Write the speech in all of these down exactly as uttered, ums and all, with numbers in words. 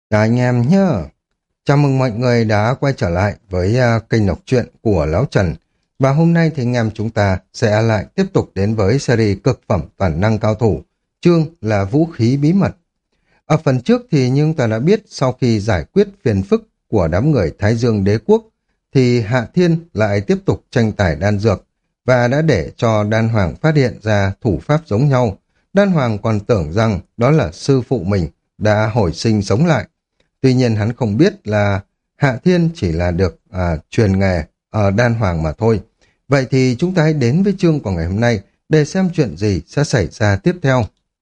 Chào anh em nhé. Chào mừng mọi người đã quay trở lại với à, kênh đọc truyện của Lão Trần. Và hôm nay thì anh em chúng ta sẽ lại tiếp tục đến với series cực phẩm toàn năng cao thủ. Chương là vũ khí bí mật. Ở phần trước thì như chúng ta đã biết, sau khi giải quyết phiền phức của đám người Thái Dương Đế Quốc thì Hạ Thiên lại tiếp tục tranh tài đan dược và đã để cho Đan Hoàng phát hiện ra thủ pháp giống nhau. Đan Hoàng còn tưởng rằng đó là sư phụ mình đã hồi sinh sống lại. Tuy nhiên hắn không biết là Hạ Thiên chỉ là được à, truyền nghề ở Đan Hoàng mà thôi. Vậy thì chúng ta hãy đến với chương của ngày hôm nay để xem chuyện gì sẽ xảy ra tiếp theo.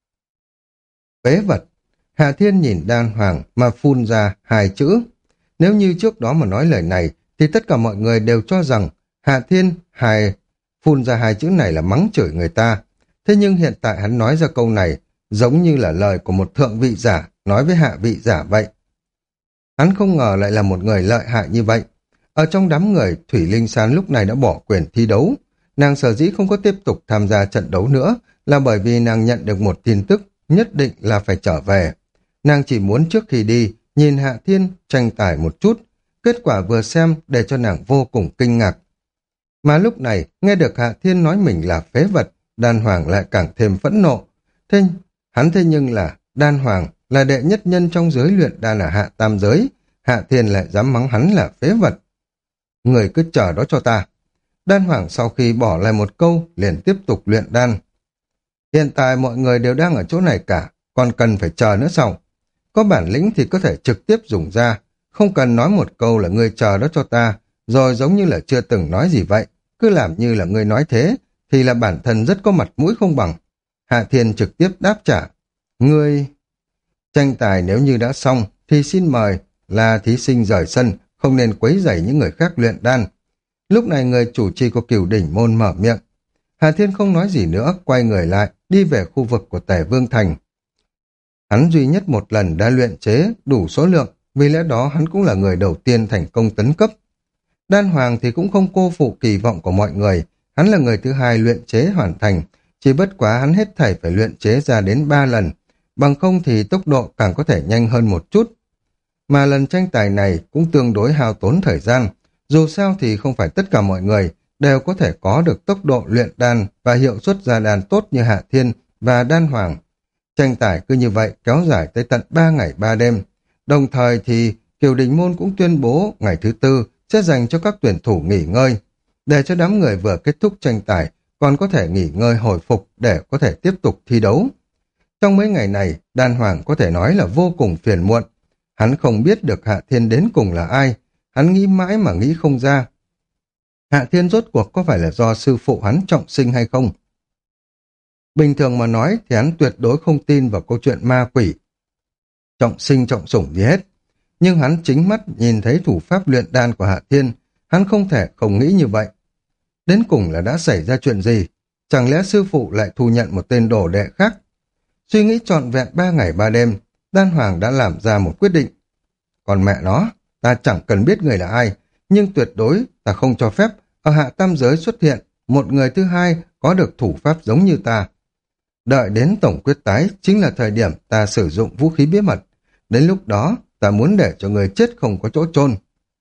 Phế vật. Hạ Thiên nhìn Đan Hoàng mà phun ra hai chữ. Nếu như trước đó mà nói lời này thì tất cả mọi người đều cho rằng Hạ Thiên hài phun ra hai chữ này là mắng chửi người ta. Thế nhưng hiện tại hắn nói ra câu này giống như là lời của một thượng vị giả nói với hạ vị giả vậy. Hắn không ngờ lại là một người lợi hại như vậy. Ở trong đám người, Thủy Linh San lúc này đã bỏ quyền thi đấu. Nàng sở dĩ không có tiếp tục tham gia trận đấu nữa là bởi vì nàng nhận được một tin tức nhất định là phải trở về. Nàng chỉ muốn trước khi đi, nhìn Hạ Thiên tranh tài một chút. Kết quả vừa xem để cho nàng vô cùng kinh ngạc. Mà lúc này, nghe được Hạ Thiên nói mình là phế vật, Đan Hoàng lại càng thêm phẫn nộ. Thế, hắn thế nhưng là Đan Hoàng, là đệ nhất nhân trong giới luyện đan ở hạ tam giới, Hạ Thiên lại dám mắng hắn là phế vật. Người cứ chờ đó cho ta. Đan Hoàng sau khi bỏ lại một câu, liền tiếp tục luyện đan. Hiện tại mọi người đều đang ở chỗ này cả, còn cần phải chờ nữa sao? Có bản lĩnh thì có thể trực tiếp dùng ra, không cần nói một câu là người chờ đó cho ta, rồi giống như là chưa từng nói gì vậy. Cứ làm như là người nói thế, thì là bản thân rất có mặt mũi không bằng. Hạ Thiên trực tiếp đáp trả. Ngươi... Tranh tài nếu như đã xong thì xin mời là thí sinh rời sân, không nên quấy rầy những người khác luyện đan. Lúc này người chủ trì của Cửu Đỉnh Môn mở miệng. Hà Thiên không nói gì nữa, quay người lại, đi về khu vực của Tề Vương Thành. Hắn duy nhất một lần đã luyện chế đủ số lượng, vì lẽ đó hắn cũng là người đầu tiên thành công tấn cấp. Đan Hoàng thì cũng không cô phụ kỳ vọng của mọi người, hắn là người thứ hai luyện chế hoàn thành, chỉ bất quá hắn hết thảy phải luyện chế ra đến ba lần. Bằng không thì tốc độ càng có thể nhanh hơn một chút. Mà lần tranh tài này cũng tương đối hao tốn thời gian. Dù sao thì không phải tất cả mọi người đều có thể có được tốc độ luyện đan và hiệu suất ra đan tốt như Hạ Thiên và Đan Hoàng. Tranh tài cứ như vậy kéo dài tới tận ba ngày ba đêm. Đồng thời thì Kiều Đình Môn cũng tuyên bố ngày thứ tư sẽ dành cho các tuyển thủ nghỉ ngơi, để cho đám người vừa kết thúc tranh tài còn có thể nghỉ ngơi hồi phục để có thể tiếp tục thi đấu. Trong mấy ngày này, Đan Hoàng có thể nói là vô cùng phiền muộn. Hắn không biết được Hạ Thiên đến cùng là ai. Hắn nghĩ mãi mà nghĩ không ra. Hạ Thiên rốt cuộc có phải là do sư phụ hắn trọng sinh hay không? Bình thường mà nói thì hắn tuyệt đối không tin vào câu chuyện ma quỷ. Trọng sinh trọng sủng gì hết. Nhưng hắn chính mắt nhìn thấy thủ pháp luyện đan của Hạ Thiên. Hắn không thể không nghĩ như vậy. Đến cùng là đã xảy ra chuyện gì? Chẳng lẽ sư phụ lại thu nhận một tên đồ đệ khác? Suy nghĩ trọn vẹn ba ngày ba đêm, Đan Hoàng đã làm ra một quyết định. Còn mẹ nó, ta chẳng cần biết người là ai, nhưng tuyệt đối ta không cho phép ở hạ tam giới xuất hiện một người thứ hai có được thủ pháp giống như ta. Đợi đến tổng quyết tái chính là thời điểm ta sử dụng vũ khí bí mật. Đến lúc đó, ta muốn để cho người chết không có chỗ chôn.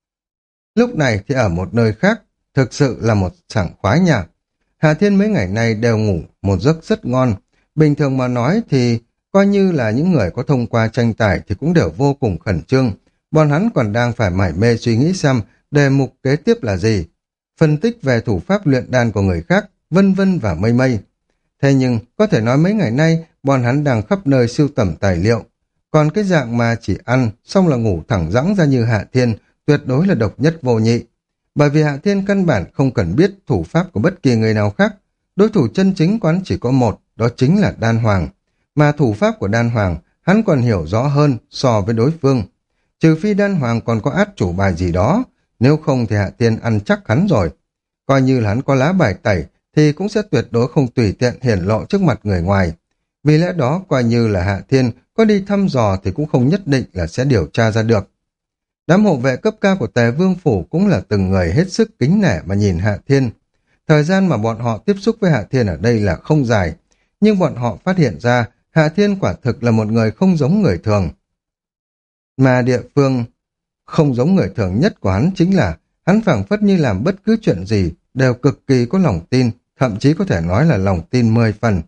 Lúc này thì ở một nơi khác, thực sự là một sảng khoái nhà. Hà Thiên mấy ngày nay đều ngủ một giấc rất ngon. Bình thường mà nói thì coi như là những người có thông qua tranh tài thì cũng đều vô cùng khẩn trương. Bọn hắn còn đang phải mải mê suy nghĩ xem đề mục kế tiếp là gì. Phân tích về thủ pháp luyện đan của người khác, vân vân và mây mây. Thế nhưng có thể nói mấy ngày nay bọn hắn đang khắp nơi sưu tầm tài liệu. Còn cái dạng mà chỉ ăn xong là ngủ thẳng dẵng ra như Hạ Thiên tuyệt đối là độc nhất vô nhị. Bởi vì Hạ Thiên căn bản không cần biết thủ pháp của bất kỳ người nào khác. Đối thủ chân chính quán chỉ có một, đó chính là Đan Hoàng. Mà thủ pháp của Đan Hoàng, hắn còn hiểu rõ hơn so với đối phương. Trừ phi Đan Hoàng còn có át chủ bài gì đó, nếu không thì Hạ Thiên ăn chắc hắn rồi. Coi như là hắn có lá bài tẩy, thì cũng sẽ tuyệt đối không tùy tiện hiển lộ trước mặt người ngoài. Vì lẽ đó, coi như là Hạ Thiên có đi thăm dò thì cũng không nhất định là sẽ điều tra ra được. Đám hộ vệ cấp cao của Tề Vương Phủ cũng là từng người hết sức kính nể mà nhìn Hạ Thiên. Thời gian mà bọn họ tiếp xúc với Hạ Thiên ở đây là không dài, nhưng bọn họ phát hiện ra Hạ Thiên quả thực là một người không giống người thường. Mà địa phương không giống người thường nhất của hắn chính là hắn phảng phất như làm bất cứ chuyện gì đều cực kỳ có lòng tin, thậm chí có thể nói là lòng tin mười phần.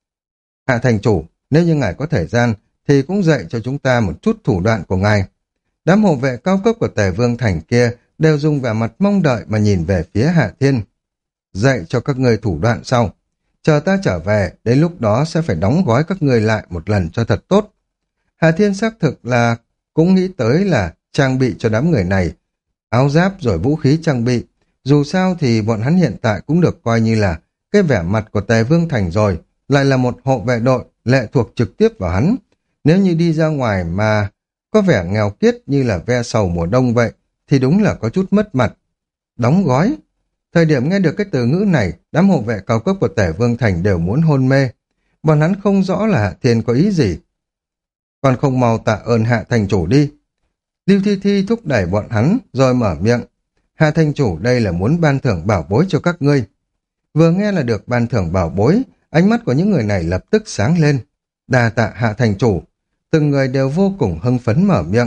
Hạ thành chủ, nếu như ngài có thời gian thì cũng dạy cho chúng ta một chút thủ đoạn của ngài. Đám hộ vệ cao cấp của Tề Vương Thành kia đều dùng vẻ mặt mong đợi mà nhìn về phía Hạ Thiên. Dạy cho các ngươi thủ đoạn sau. Chờ ta trở về, đến lúc đó sẽ phải đóng gói các ngươi lại một lần cho thật tốt. Hạ Thiên xác thực là cũng nghĩ tới là trang bị cho đám người này áo giáp rồi vũ khí trang bị. Dù sao thì bọn hắn hiện tại cũng được coi như là cái vẻ mặt của Tề Vương Thành rồi, lại là một hộ vệ đội lệ thuộc trực tiếp vào hắn. Nếu như đi ra ngoài mà có vẻ nghèo kiết như là ve sầu mùa đông vậy, thì đúng là có chút mất mặt. Đóng gói. Thời điểm nghe được cái từ ngữ này, đám hộ vệ cao cấp của Tề Vương Thành đều muốn hôn mê. Bọn hắn không rõ là Hạ Thiên có ý gì. Còn không mau tạ ơn Hạ thành chủ đi. Lưu Thi Thi thúc đẩy bọn hắn rồi mở miệng. Hạ thành chủ đây là muốn ban thưởng bảo bối cho các ngươi. Vừa nghe là được ban thưởng bảo bối, ánh mắt của những người này lập tức sáng lên. Đa tạ Hạ thành chủ. Từng người đều vô cùng hưng phấn mở miệng.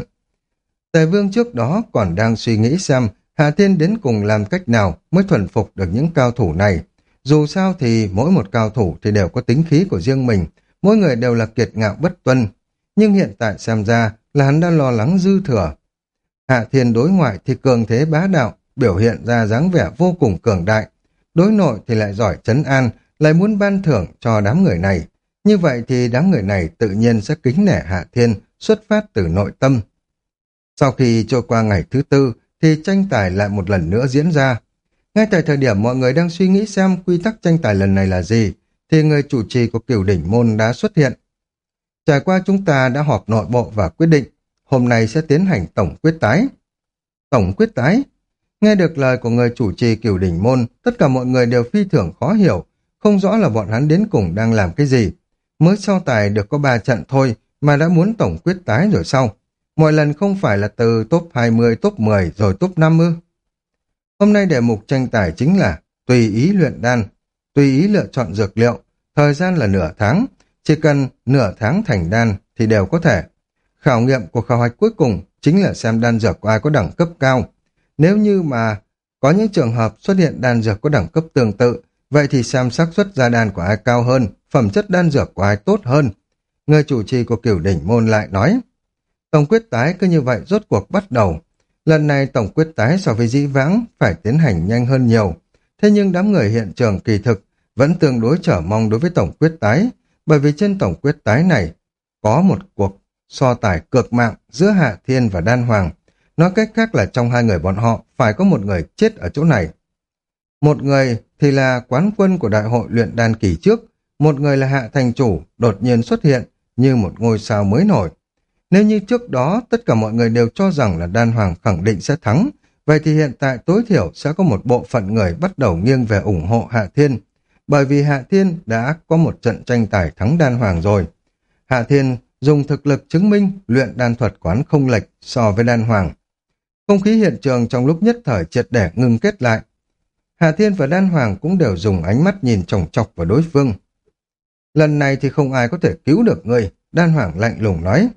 Tề Vương trước đó còn đang suy nghĩ xem Hạ Thiên đến cùng làm cách nào mới thuần phục được những cao thủ này. Dù sao thì mỗi một cao thủ thì đều có tính khí của riêng mình, mỗi người đều là kiệt ngạo bất tuân. Nhưng hiện tại xem ra là hắn đã lo lắng dư thừa. Hạ Thiên đối ngoại thì cường thế bá đạo, biểu hiện ra dáng vẻ vô cùng cường đại. Đối nội thì lại giỏi trấn an, lại muốn ban thưởng cho đám người này. Như vậy thì đám người này tự nhiên sẽ kính nể Hạ Thiên, xuất phát từ nội tâm. Sau khi trôi qua ngày thứ tư, thì tranh tài lại một lần nữa diễn ra. Ngay tại thời điểm mọi người đang suy nghĩ xem quy tắc tranh tài lần này là gì, thì người chủ trì của Cửu Đỉnh Môn đã xuất hiện. Trải qua chúng ta đã họp nội bộ và quyết định, hôm nay sẽ tiến hành tổng quyết tái. Tổng quyết tái? Nghe được lời của người chủ trì Cửu Đỉnh Môn, tất cả mọi người đều phi thường khó hiểu, không rõ là bọn hắn đến cùng đang làm cái gì. Mới so tài được có ba trận thôi mà đã muốn tổng quyết tái rồi sao? Mọi lần không phải là từ top hai mươi, top mười rồi top năm ư? Hôm nay đề mục tranh tài chính là tùy ý luyện đan, tùy ý lựa chọn dược liệu, thời gian là nửa tháng, chỉ cần nửa tháng thành đan thì đều có thể. Khảo nghiệm của khảo hạch cuối cùng chính là xem đan dược của ai có đẳng cấp cao. Nếu như mà có những trường hợp xuất hiện đan dược có đẳng cấp tương tự, vậy thì xem xác suất ra đan của ai cao hơn, phẩm chất đan dược của ai tốt hơn. Người chủ trì của Cửu Đỉnh Môn lại nói, tổng quyết tái cứ như vậy rốt cuộc bắt đầu. Lần này tổng quyết tái so với dĩ vãng phải tiến hành nhanh hơn nhiều. Thế nhưng đám người hiện trường kỳ thực vẫn tương đối trở mong đối với tổng quyết tái, bởi vì trên tổng quyết tái này có một cuộc so tài cược mạng giữa Hạ Thiên và Đan Hoàng. Nói cách khác là trong hai người bọn họ phải có một người chết ở chỗ này. Một người thì là quán quân của đại hội luyện đan kỳ trước, một người là Hạ thành chủ đột nhiên xuất hiện như một ngôi sao mới nổi. Nếu như trước đó tất cả mọi người đều cho rằng là Đan Hoàng khẳng định sẽ thắng, vậy thì hiện tại tối thiểu sẽ có một bộ phận người bắt đầu nghiêng về ủng hộ Hạ Thiên, bởi vì Hạ Thiên đã có một trận tranh tài thắng Đan Hoàng rồi. Hạ Thiên dùng thực lực chứng minh luyện đan thuật quán không lệch so với Đan Hoàng. Không khí hiện trường trong lúc nhất thời triệt để ngưng kết lại. Hạ Thiên và Đan Hoàng cũng đều dùng ánh mắt nhìn chòng chọc vào đối phương. Lần này thì không ai có thể cứu được người, Đan Hoàng lạnh lùng nói.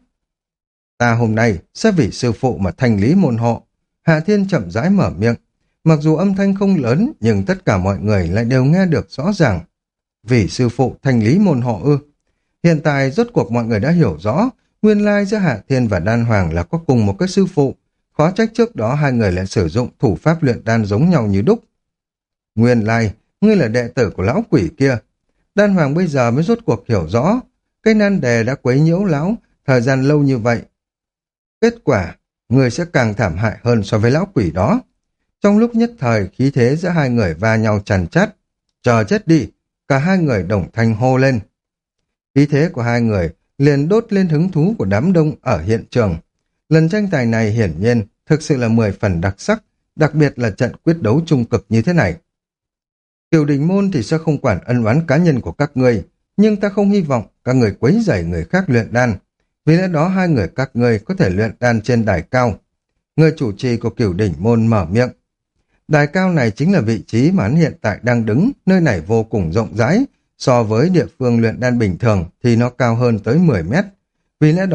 Ta hôm nay sẽ vì sư phụ mà thanh lý môn hộ. Hạ Thiên chậm rãi mở miệng. Mặc dù âm thanh không lớn, nhưng tất cả mọi người lại đều nghe được rõ ràng. Vì sư phụ thanh lý môn hộ ư. Hiện tại rốt cuộc mọi người đã hiểu rõ, nguyên lai giữa Hạ Thiên và Đan Hoàng là có cùng một cái sư phụ. Khó trách trước đó hai người lại sử dụng thủ pháp luyện đan giống nhau như đúc. Nguyên lai, ngươi là đệ tử của lão quỷ kia. Đan Hoàng bây giờ mới rốt cuộc hiểu rõ. Cái nan đề đã quấy nhiễu lão thời gian lâu như vậy. Kết quả, người sẽ càng thảm hại hơn so với lão quỷ đó. Trong lúc nhất thời, khí thế giữa hai người va nhau tràn chát. Chờ chết đi, cả hai người đồng thanh hô lên. Khí thế của hai người liền đốt lên hứng thú của đám đông ở hiện trường. Lần tranh tài này hiển nhiên thực sự là mười phần đặc sắc, đặc biệt là trận quyết đấu trung cực như thế này. Cửu Đỉnh Môn thì sẽ không quản ân oán cá nhân của các ngươi, nhưng ta không hy vọng các người quấy rầy người khác luyện đan. Vì lẽ đó hai người các ngươi có thể luyện đan trên đài cao. Người chủ trì của Cửu Đỉnh Môn mở miệng. Đài cao này chính là vị trí mà hắn hiện tại đang đứng, nơi này vô cùng rộng rãi. So với địa phương luyện đan bình thường thì nó cao hơn tới mười mét. Vì lẽ đó,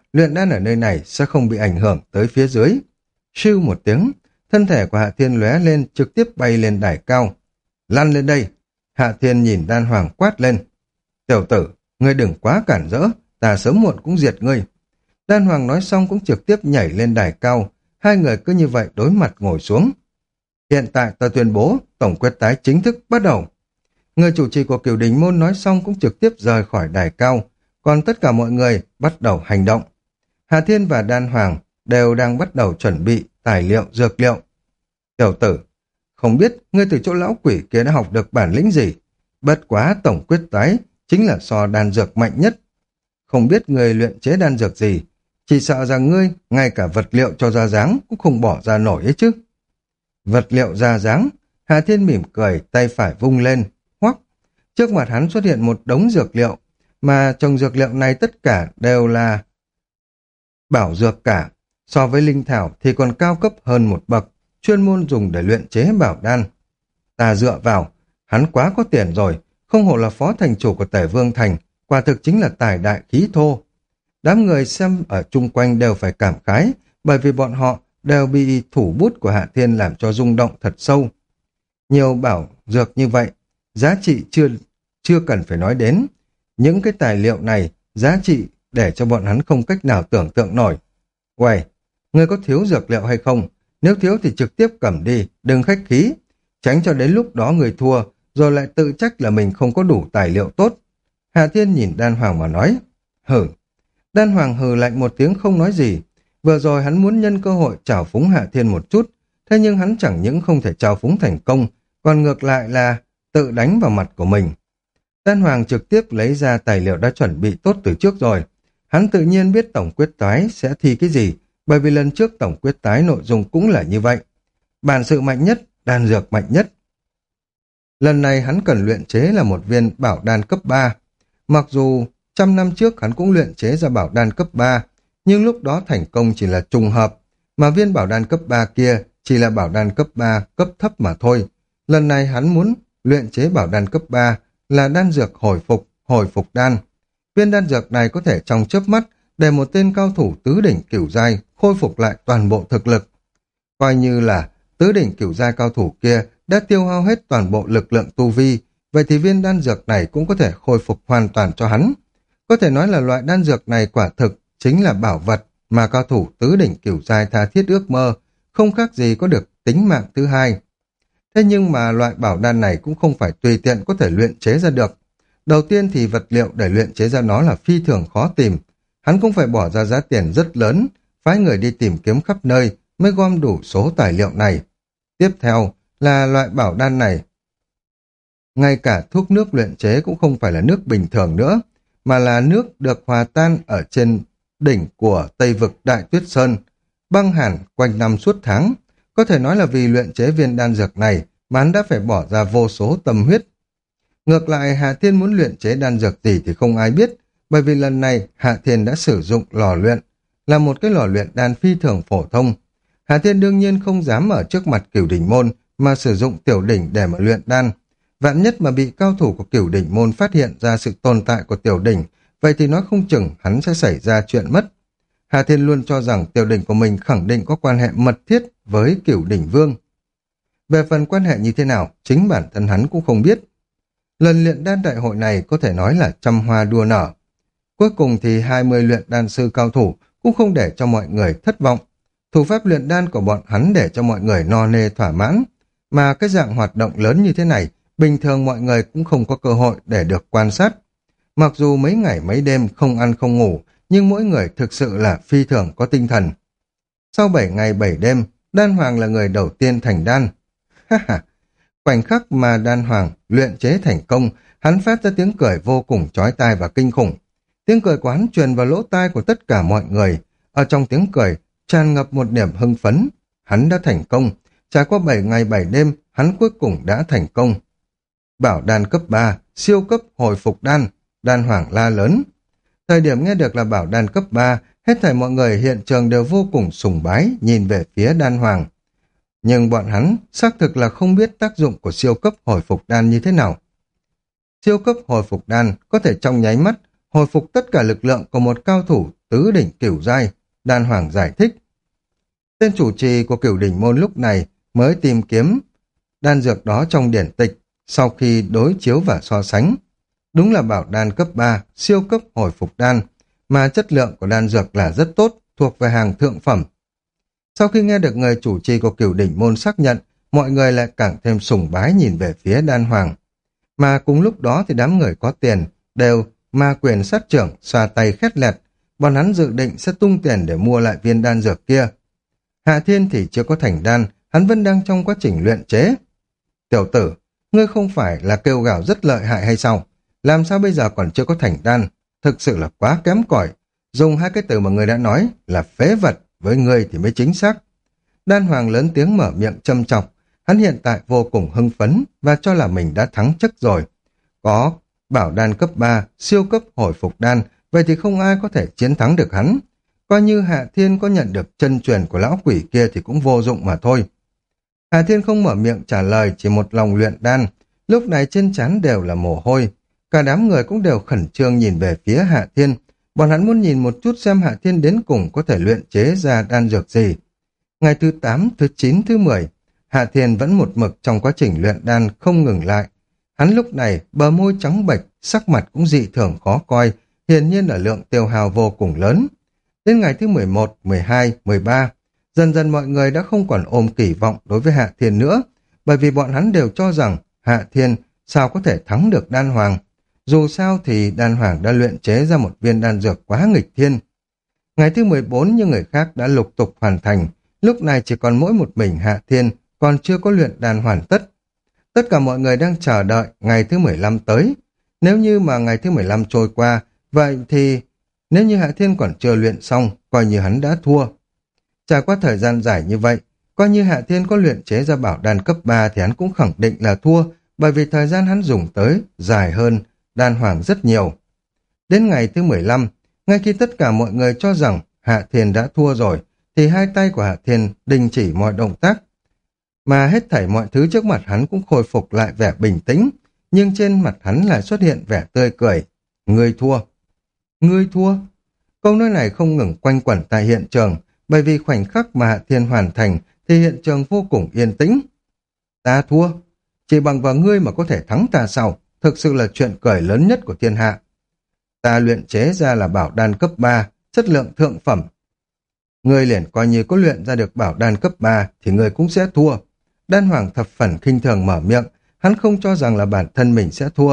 luyện đan ở nơi này sẽ không bị ảnh hưởng tới phía dưới. Sưu một tiếng, thân thể của Hạ Thiên lóe lên trực tiếp bay lên đài cao. Lăn lên đây! Hạ Thiên nhìn Đan Hoàng quát lên. Tiểu tử, ngươi đừng quá cản rỡ, ta sớm muộn cũng diệt ngươi. Đan Hoàng nói xong cũng trực tiếp nhảy lên đài cao, hai người cứ như vậy đối mặt ngồi xuống. Hiện tại ta tuyên bố tổng quyết tái chính thức bắt đầu. Người chủ trì của Cửu Đình Môn nói xong cũng trực tiếp rời khỏi đài cao, còn tất cả mọi người bắt đầu hành động. Hà Thiên và Đan Hoàng đều đang bắt đầu chuẩn bị tài liệu dược liệu. Tiểu tử, không biết ngươi từ chỗ lão quỷ kia đã học được bản lĩnh gì, bất quá tổng quyết tái chính là so đan dược mạnh nhất. Không biết ngươi luyện chế đan dược gì, chỉ sợ rằng ngươi ngay cả vật liệu cho ra dáng cũng không bỏ ra nổi ấy chứ. Vật liệu ra dáng, Hà Thiên mỉm cười, tay phải vung lên, hoắc. Trước mặt hắn xuất hiện một đống dược liệu, mà trong dược liệu này tất cả đều là bảo dược cả. So với linh thảo thì còn cao cấp hơn một bậc, chuyên môn dùng để luyện chế bảo đan. Ta dựa vào, hắn quá có tiền rồi, không hổ là phó thành chủ của Tể Vương Thành, quả thực chính là tài đại khí thô. Đám người xem ở chung quanh đều phải cảm khái, bởi vì bọn họ đều bị thủ bút của Hạ Thiên làm cho rung động thật sâu. Nhiều bảo dược như vậy, giá trị chưa chưa cần phải nói đến. Những cái tài liệu này, giá trị để cho bọn hắn không cách nào tưởng tượng nổi. Uầy, ngươi có thiếu dược liệu hay không? Nếu thiếu thì trực tiếp cầm đi, đừng khách khí. Tránh cho đến lúc đó người thua, rồi lại tự trách là mình không có đủ tài liệu tốt. Hà Thiên nhìn Đan Hoàng mà nói. Hử. Đan Hoàng hừ lạnh một tiếng không nói gì. Vừa rồi hắn muốn nhân cơ hội trào phúng Hạ Thiên một chút, thế nhưng hắn chẳng những không thể trào phúng thành công, còn ngược lại là tự đánh vào mặt của mình. Đan Hoàng trực tiếp lấy ra tài liệu đã chuẩn bị tốt từ trước rồi. Hắn tự nhiên biết tổng quyết tái sẽ thi cái gì, bởi vì lần trước tổng quyết tái nội dung cũng là như vậy. Bản sự mạnh nhất, đan dược mạnh nhất. Lần này hắn cần luyện chế là một viên bảo đan cấp ba. Mặc dù trăm năm trước hắn cũng luyện chế ra bảo đan cấp ba, nhưng lúc đó thành công chỉ là trùng hợp, mà viên bảo đan cấp ba kia chỉ là bảo đan cấp ba cấp thấp mà thôi. Lần này hắn muốn luyện chế bảo đan cấp ba là đan dược hồi phục, hồi phục đan. Viên đan dược này có thể trong chớp mắt để một tên cao thủ tứ đỉnh cửu giai khôi phục lại toàn bộ thực lực. Coi như là tứ đỉnh cửu giai cao thủ kia đã tiêu hao hết toàn bộ lực lượng tu vi, vậy thì viên đan dược này cũng có thể khôi phục hoàn toàn cho hắn. Có thể nói là loại đan dược này quả thực chính là bảo vật mà cao thủ tứ đỉnh cửu giai tha thiết ước mơ, không khác gì có được tính mạng thứ hai. Thế nhưng mà loại bảo đan này cũng không phải tùy tiện có thể luyện chế ra được. Đầu tiên thì vật liệu để luyện chế ra nó là phi thường khó tìm. Hắn cũng phải bỏ ra giá tiền rất lớn, phái người đi tìm kiếm khắp nơi mới gom đủ số tài liệu này. Tiếp theo là loại bảo đan này. Ngay cả thuốc nước luyện chế cũng không phải là nước bình thường nữa, mà là nước được hòa tan ở trên đỉnh của Tây Vực Đại Tuyết Sơn, băng hàn quanh năm suốt tháng. Có thể nói là vì luyện chế viên đan dược này mà hắn đã phải bỏ ra vô số tâm huyết. Ngược lại, Hạ Thiên muốn luyện chế đan dược gì thì không ai biết, bởi vì lần này Hạ Thiên đã sử dụng lò luyện, là một cái lò luyện đan phi thường phổ thông. Hạ Thiên đương nhiên không dám ở trước mặt Cửu Đỉnh Môn mà sử dụng tiểu đỉnh để mà luyện đan. Vạn nhất mà bị cao thủ của Cửu Đỉnh Môn phát hiện ra sự tồn tại của tiểu đỉnh, vậy thì nói không chừng hắn sẽ xảy ra chuyện mất. Hạ Thiên luôn cho rằng tiểu đỉnh của mình khẳng định có quan hệ mật thiết với Cửu Đỉnh Vương. Về phần quan hệ như thế nào, chính bản thân hắn cũng không biết. Lần luyện đan đại hội này có thể nói là trăm hoa đua nở. Cuối cùng thì hai mươi luyện đan sư cao thủ cũng không để cho mọi người thất vọng. Thủ pháp luyện đan của bọn hắn để cho mọi người no nê thỏa mãn. Mà cái dạng hoạt động lớn như thế này, bình thường mọi người cũng không có cơ hội để được quan sát. Mặc dù mấy ngày mấy đêm không ăn không ngủ, nhưng mỗi người thực sự là phi thường có tinh thần. Sau bảy ngày bảy đêm, Đan Hoàng là người đầu tiên thành đan. Ha ha! Khoảnh khắc mà Đan Hoàng luyện chế thành công, hắn phát ra tiếng cười vô cùng chói tai và kinh khủng. Tiếng cười của hắn truyền vào lỗ tai của tất cả mọi người. Ở trong tiếng cười, tràn ngập một niềm hưng phấn. Hắn đã thành công. Trải qua bảy ngày bảy đêm, hắn cuối cùng đã thành công. Bảo đan cấp ba, siêu cấp hồi phục đan, Đan Hoàng la lớn. Thời điểm nghe được là bảo đan cấp ba, hết thảy mọi người hiện trường đều vô cùng sùng bái nhìn về phía Đan Hoàng. Nhưng bọn hắn xác thực là không biết tác dụng của siêu cấp hồi phục đan như thế nào. Siêu cấp hồi phục đan có thể trong nháy mắt hồi phục tất cả lực lượng của một cao thủ tứ đỉnh cửu giai, Đan Hoàng giải thích. Tên chủ trì của Cửu Đỉnh môn lúc này mới tìm kiếm đan dược đó trong điển tịch, sau khi đối chiếu và so sánh. Đúng là bảo đan cấp ba, siêu cấp hồi phục đan, mà chất lượng của đan dược là rất tốt, thuộc về hàng thượng phẩm. Sau khi nghe được người chủ trì của Cửu Đỉnh môn xác nhận, mọi người lại càng thêm sùng bái nhìn về phía Đan Hoàng. Mà cùng lúc đó thì đám người có tiền đều ma quyền sát trưởng, xoa tay khét lẹt, bọn hắn dự định sẽ tung tiền để mua lại viên đan dược kia. Hạ Thiên thì chưa có thành đan, hắn vẫn đang trong quá trình luyện chế. Tiểu tử, ngươi không phải là kêu gào rất lợi hại hay sao? Làm sao bây giờ còn chưa có thành đan? Thực sự là quá kém cỏi. Dùng hai cái từ mà ngươi đã nói là phế vật, với ngươi thì mới chính xác. Đan Hoàng lớn tiếng mở miệng châm chọc. Hắn hiện tại vô cùng hưng phấn và cho là mình đã thắng chắc rồi. Có bảo đan cấp ba, siêu cấp hồi phục đan, vậy thì không ai có thể chiến thắng được hắn. Coi như Hạ Thiên có nhận được chân truyền của lão quỷ kia thì cũng vô dụng mà thôi. Hạ Thiên không mở miệng trả lời, chỉ một lòng luyện đan. Lúc này trên trán đều là mồ hôi. Cả đám người cũng đều khẩn trương nhìn về phía Hạ Thiên. Bọn hắn muốn nhìn một chút xem Hạ Thiên đến cùng có thể luyện chế ra đan dược gì. Ngày thứ tám, thứ chín, thứ mười, Hạ Thiên vẫn một mực trong quá trình luyện đan không ngừng lại. Hắn lúc này bờ môi trắng bệch, sắc mặt cũng dị thường khó coi, hiển nhiên là lượng tiêu hao vô cùng lớn. Đến ngày thứ mười một, mười hai, mười ba, dần dần mọi người đã không còn ôm kỳ vọng đối với Hạ Thiên nữa, bởi vì bọn hắn đều cho rằng Hạ Thiên sao có thể thắng được Đan Hoàng. Dù sao thì Đan Hoàng đã luyện chế ra một viên đan dược quá nghịch thiên. Ngày thứ mười bốn như người khác đã lục tục hoàn thành, lúc này chỉ còn mỗi một mình Hạ Thiên còn chưa có luyện đan hoàn tất. Tất cả mọi người đang chờ đợi ngày thứ mười lăm tới. Nếu như mà ngày thứ mười lăm trôi qua, vậy thì nếu như Hạ Thiên còn chưa luyện xong, coi như hắn đã thua. Trải qua thời gian dài như vậy, coi như Hạ Thiên có luyện chế ra bảo đan cấp ba thì hắn cũng khẳng định là thua, bởi vì thời gian hắn dùng tới dài hơn Đan Hoàng rất nhiều. Đến ngày thứ mười lăm, ngay khi tất cả mọi người cho rằng Hạ Thiên đã thua rồi, thì hai tay của Hạ Thiên đình chỉ mọi động tác, mà hết thảy mọi thứ trước mặt hắn cũng khôi phục lại vẻ bình tĩnh, nhưng trên mặt hắn lại xuất hiện vẻ tươi cười. Ngươi thua. Ngươi thua. Câu nói này không ngừng quanh quẩn tại hiện trường, bởi vì khoảnh khắc mà Hạ Thiên hoàn thành thì hiện trường vô cùng yên tĩnh. Ta thua. Chỉ bằng vào ngươi mà có thể thắng ta sao? Thực sự là chuyện cười lớn nhất của thiên hạ. Ta luyện chế ra là bảo đan cấp ba, chất lượng thượng phẩm. Ngươi liền coi như có luyện ra được bảo đan cấp ba thì ngươi cũng sẽ thua. Đan Hoàng thập phần khinh thường mở miệng, hắn không cho rằng là bản thân mình sẽ thua.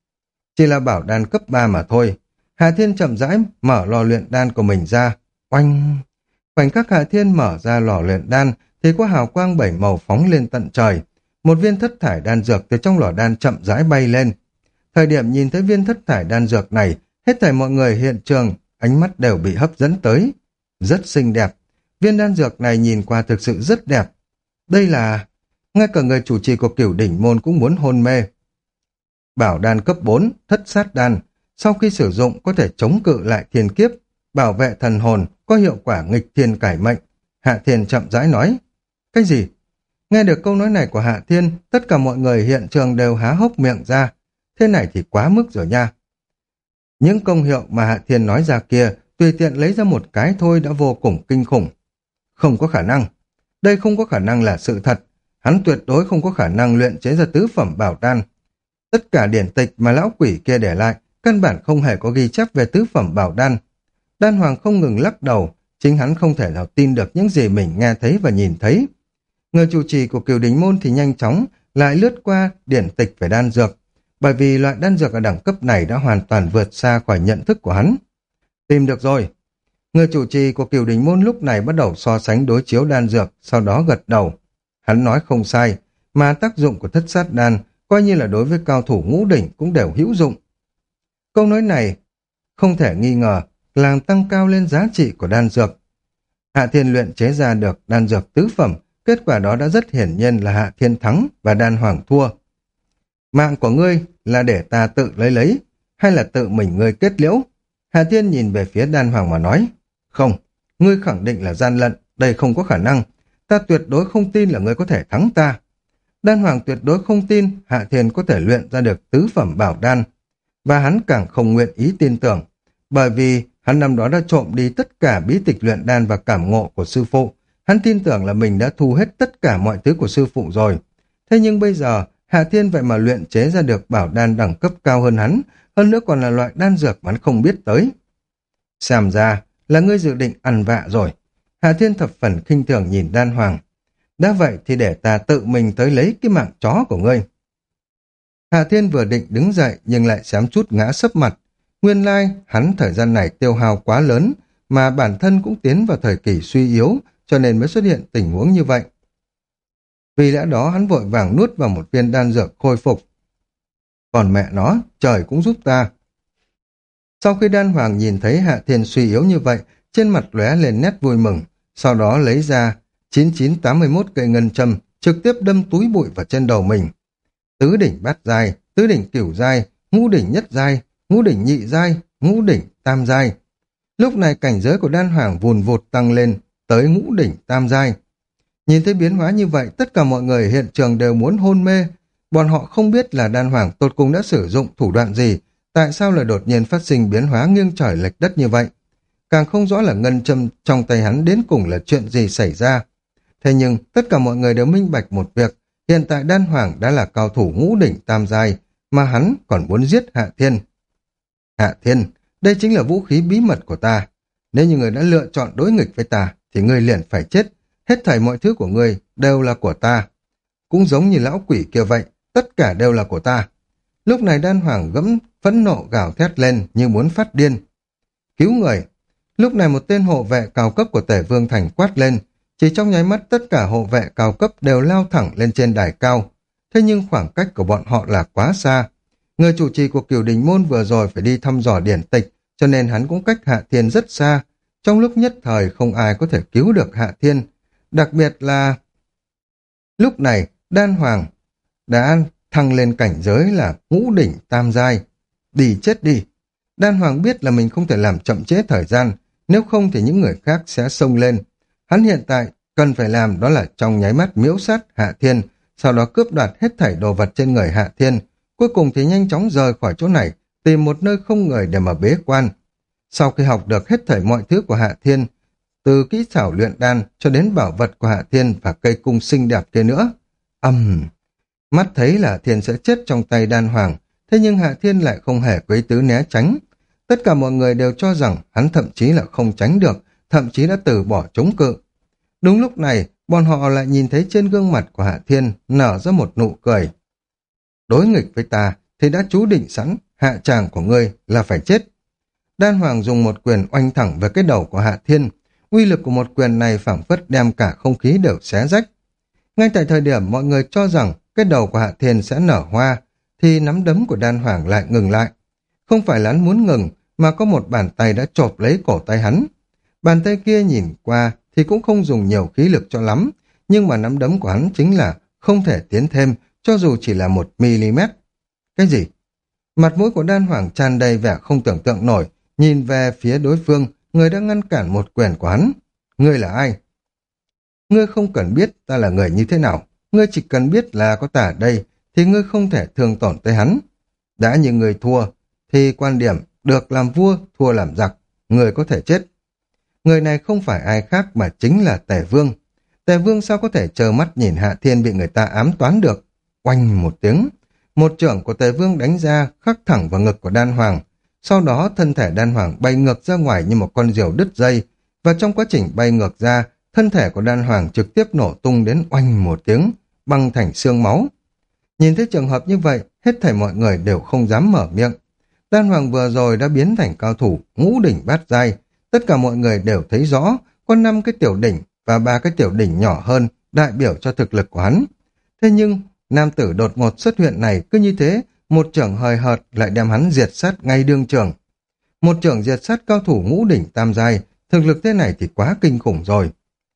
Chỉ là bảo đan cấp ba mà thôi. Hạ Thiên chậm rãi mở lò luyện đan của mình ra. Oanh! Khoảnh khắc Hạ Thiên mở ra lò luyện đan thì có hào quang bảy màu phóng lên tận trời. Một viên thất thải đan dược từ trong lò đan chậm rãi bay lên. Thời điểm nhìn thấy viên thất thải đan dược này, hết thảy mọi người hiện trường, ánh mắt đều bị hấp dẫn tới. Rất xinh đẹp. Viên đan dược này nhìn qua thực sự rất đẹp. Đây là... Ngay cả người chủ trì của Cửu Đỉnh môn cũng muốn hôn mê. Bảo đan cấp bốn, thất sát đan. Sau khi sử dụng có thể chống cự lại thiên kiếp, bảo vệ thần hồn, có hiệu quả nghịch thiên cải mệnh. Hạ Thiên chậm rãi nói. Cái gì? Nghe được câu nói này của Hạ Thiên, tất cả mọi người hiện trường đều há hốc miệng ra. Thế này thì quá mức rồi nha. Những công hiệu mà Hạ Thiên nói ra kia, tùy tiện lấy ra một cái thôi đã vô cùng kinh khủng. Không có khả năng. Đây không có khả năng là sự thật. Hắn tuyệt đối không có khả năng luyện chế ra tứ phẩm bảo đan. Tất cả điển tịch mà lão quỷ kia để lại, căn bản không hề có ghi chép về tứ phẩm bảo đan. Đan Hoàng không ngừng lắc đầu, chính hắn không thể nào tin được những gì mình nghe thấy và nhìn thấy. Người chủ trì của Cửu Đỉnh môn thì nhanh chóng lại lướt qua điển tịch về đan dược, bởi vì loại đan dược ở đẳng cấp này đã hoàn toàn vượt xa khỏi nhận thức của hắn. Tìm được rồi. Người chủ trì của Cửu Đỉnh môn lúc này bắt đầu so sánh đối chiếu đan dược, sau đó gật đầu. Hắn nói không sai, mà tác dụng của thất sát đan coi như là đối với cao thủ ngũ đỉnh cũng đều hữu dụng. Câu nói này không thể nghi ngờ làm tăng cao lên giá trị của đan dược. Hạ Thiên luyện chế ra được đan dược tứ phẩm, kết quả đó đã rất hiển nhiên là Hạ Thiên thắng và Đan Hoàng thua. Mạng của ngươi là để ta tự lấy lấy, hay là tự mình ngươi kết liễu? Hạ Thiên nhìn về phía Đan Hoàng mà nói. Không, ngươi khẳng định là gian lận, đây không có khả năng. Ta tuyệt đối không tin là ngươi có thể thắng ta. Đan Hoàng tuyệt đối không tin Hạ Thiên có thể luyện ra được tứ phẩm bảo đan. Và hắn càng không nguyện ý tin tưởng, bởi vì Hắn năm đó đã trộm đi tất cả bí tịch luyện đan và cảm ngộ của sư phụ. Hắn tin tưởng là mình đã thu hết tất cả mọi thứ của sư phụ rồi. Thế nhưng bây giờ, Hạ Thiên vậy mà luyện chế ra được bảo đan đẳng cấp cao hơn hắn, hơn nữa còn là loại đan dược mà hắn không biết tới. Xem ra là ngươi dự định ăn vạ rồi. Hạ Thiên thập phần khinh thường nhìn Đan Hoàng. Đã vậy thì để ta tự mình tới lấy cái mạng chó của ngươi. Hạ Thiên vừa định đứng dậy nhưng lại xém chút ngã sấp mặt. Nguyên lai, hắn thời gian này tiêu hao quá lớn, mà bản thân cũng tiến vào thời kỳ suy yếu, cho nên mới xuất hiện tình huống như vậy. Vì lẽ đó hắn vội vàng nuốt vào một viên đan dược khôi phục. Còn mẹ nó, trời cũng giúp ta. Sau khi Đan Hoàng nhìn thấy Hạ Thiên suy yếu như vậy, trên mặt lóe lên nét vui mừng, sau đó lấy ra chín chín tám mốt cây ngân châm, trực tiếp đâm túi bụi vào trên đầu mình. Tứ đỉnh bát giai, tứ đỉnh cửu giai, ngũ đỉnh nhất giai, ngũ đỉnh nhị giai, ngũ đỉnh tam giai. Lúc này cảnh giới của Đan Hoàng vùn vụt tăng lên tới ngũ đỉnh tam giai. Nhìn thấy biến hóa như vậy, tất cả mọi người hiện trường đều muốn hôn mê. Bọn họ không biết là Đan Hoàng tột cùng đã sử dụng thủ đoạn gì, tại sao lại đột nhiên phát sinh biến hóa nghiêng trời lệch đất như vậy. Càng không rõ là ngân châm trong tay hắn đến cùng là chuyện gì xảy ra. Thế nhưng tất cả mọi người đều minh bạch một việc, hiện tại Đan Hoàng đã là cao thủ ngũ đỉnh tam giai, mà hắn còn muốn giết Hạ Thiên. Hạ Thiên, đây chính là vũ khí bí mật của ta. Nếu như người đã lựa chọn đối nghịch với ta, thì ngươi liền phải chết. Hết thảy mọi thứ của ngươi đều là của ta. Cũng giống như lão quỷ kia vậy, tất cả đều là của ta. Lúc này Đan Hoàng gẫm phẫn nộ gào thét lên như muốn phát điên. Cứu người! Lúc này một tên hộ vệ cao cấp của Tề Vương Thành quát lên. Chỉ trong nháy mắt tất cả hộ vệ cao cấp đều lao thẳng lên trên đài cao. Thế nhưng khoảng cách của bọn họ là quá xa. Người chủ trì của Cửu Đình Môn vừa rồi phải đi thăm dò điển tịch, cho nên hắn cũng cách Hạ Thiên rất xa. Trong lúc nhất thời không ai có thể cứu được Hạ Thiên. Đặc biệt là lúc này Đan Hoàng đã thăng lên cảnh giới là ngũ đỉnh tam giai. Đi chết đi! Đan Hoàng biết là mình không thể làm chậm trễ thời gian, nếu không thì những người khác sẽ xông lên. Hắn hiện tại cần phải làm đó là trong nháy mắt miễu sát Hạ Thiên, sau đó cướp đoạt hết thảy đồ vật trên người Hạ Thiên, cuối cùng thì nhanh chóng rời khỏi chỗ này, tìm một nơi không người để mà bế quan. Sau khi học được hết thảy mọi thứ của Hạ Thiên, từ kỹ xảo luyện đan cho đến bảo vật của Hạ Thiên và cây cung xinh đẹp kia nữa. Ầm, um, mắt thấy là Hạ Thiên sẽ chết trong tay Đan Hoàng, thế nhưng Hạ Thiên lại không hề có ý tứ né tránh. Tất cả mọi người đều cho rằng hắn thậm chí là không tránh được, thậm chí đã từ bỏ chống cự. Đúng lúc này, bọn họ lại nhìn thấy trên gương mặt của Hạ Thiên nở ra một nụ cười. Đối nghịch với ta thì đã chú định sẵn, hạ tràng của ngươi là phải chết. Đan Hoàng dùng một quyền oanh thẳng về cái đầu của Hạ Thiên. Uy lực của một quyền này phảng phất đem cả không khí đều xé rách. Ngay tại thời điểm mọi người cho rằng cái đầu của Hạ Thiên sẽ nở hoa, thì nắm đấm của Đan Hoàng lại ngừng lại. Không phải là hắn muốn ngừng, mà có một bàn tay đã chộp lấy cổ tay hắn. Bàn tay kia nhìn qua thì cũng không dùng nhiều khí lực cho lắm, nhưng mà nắm đấm của hắn chính là không thể tiến thêm, cho dù chỉ là một mm. Cái gì? Mặt mũi của Đan Hoàng tràn đầy vẻ không tưởng tượng nổi, nhìn về phía đối phương, người đã ngăn cản một quyền của hắn. Ngươi là ai? Ngươi không cần biết ta là người như thế nào, ngươi chỉ cần biết là có ta ở đây, thì ngươi không thể thương tổn tới hắn. Đã như ngươi thua, thì quan điểm được làm vua, thua làm giặc, người có thể chết. Người này không phải ai khác mà chính là Tề Vương. Tề Vương sao có thể chờ mắt nhìn Hạ Thiên bị người ta ám toán được? Oanh một tiếng, một chưởng của Tề Vương đánh ra khắc thẳng vào ngực của Đan Hoàng. Sau đó thân thể Đan Hoàng bay ngược ra ngoài như một con diều đứt dây, và trong quá trình bay ngược ra, thân thể của Đan Hoàng trực tiếp nổ tung đến oanh một tiếng, băng thành xương máu. Nhìn thấy trường hợp như vậy, hết thảy mọi người đều không dám mở miệng. Đan Hoàng vừa rồi đã biến thành cao thủ ngũ đỉnh bát giai, tất cả mọi người đều thấy rõ, có năm cái tiểu đỉnh và ba cái tiểu đỉnh nhỏ hơn đại biểu cho thực lực của hắn. Thế nhưng, nam tử đột ngột xuất hiện này cứ như thế, một chưởng hời hợt lại đem hắn diệt sát ngay đương trường. Một chưởng diệt sát cao thủ ngũ đỉnh tam giai, thực lực thế này thì quá kinh khủng rồi.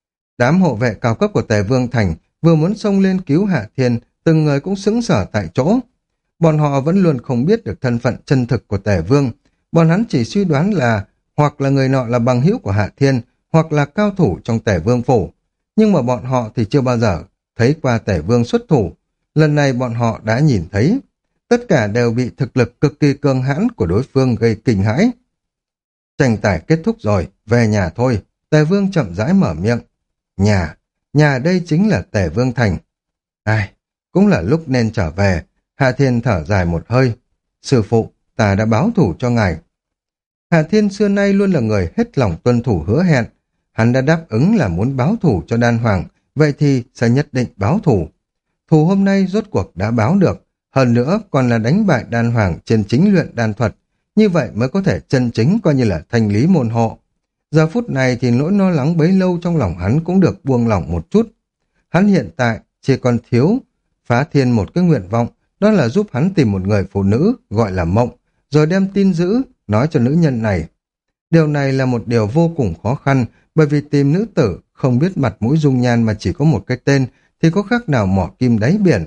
Đám hộ vệ cao cấp của Tề Vương Thành vừa muốn xông lên cứu Hạ Thiên, từng người cũng sững sờ tại chỗ. Bọn họ vẫn luôn không biết được thân phận chân thực của Tề Vương. Bọn hắn chỉ suy đoán là hoặc là người nọ là bằng hữu của Hạ Thiên, hoặc là cao thủ trong Tề Vương phủ. Nhưng mà bọn họ thì chưa bao giờ thấy qua Tề Vương xuất thủ. Lần này bọn họ đã nhìn thấy. Tất cả đều bị thực lực cực kỳ cường hãn của đối phương gây kinh hãi. Tranh tài kết thúc rồi, về nhà thôi. Tề Vương chậm rãi mở miệng. Nhà, nhà đây chính là Tề Vương Thành. Ai, cũng là lúc nên trở về. Hạ Thiên thở dài một hơi. Sư phụ, ta đã báo thủ cho ngài. Hạ Thiên xưa nay luôn là người hết lòng tuân thủ hứa hẹn. Hắn đã đáp ứng là muốn báo thủ cho Đan Hoàng, vậy thì sẽ nhất định báo thủ. Thủ hôm nay rốt cuộc đã báo được, hơn nữa còn là đánh bại Đan Hoàng trên chính luyện đan thuật, như vậy mới có thể chân chính coi như là thanh lý môn hộ. Giờ phút này thì nỗi lo lắng bấy lâu trong lòng hắn cũng được buông lỏng một chút. Hắn hiện tại chỉ còn thiếu Phá Thiên một cái nguyện vọng, đó là giúp hắn tìm một người phụ nữ gọi là Mộng, rồi đem tin dữ nói cho nữ nhân này. Điều này là một điều vô cùng khó khăn, bởi vì tìm nữ tử không biết mặt mũi dung nhan mà chỉ có một cái tên thì có khác nào mỏ kim đáy biển.